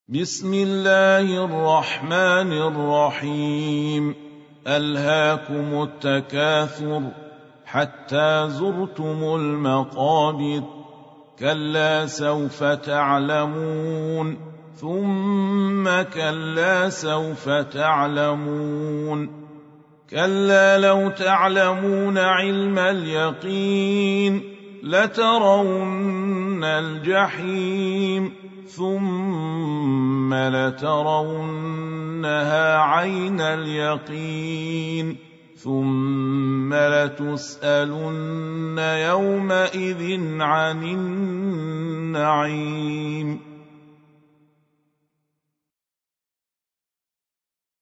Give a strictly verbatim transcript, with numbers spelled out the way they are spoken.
بسم الله الرحمن الرحيم. ألهاكم التكاثر حتى زرتم المقابر، كلا سوف تعلمون ثم كلا سوف تعلمون، كلا لو تعلمون علم اليقين لترون الجحيم ثم لترونها عين اليقين ثم لتسألن يومئذ عن النعيم.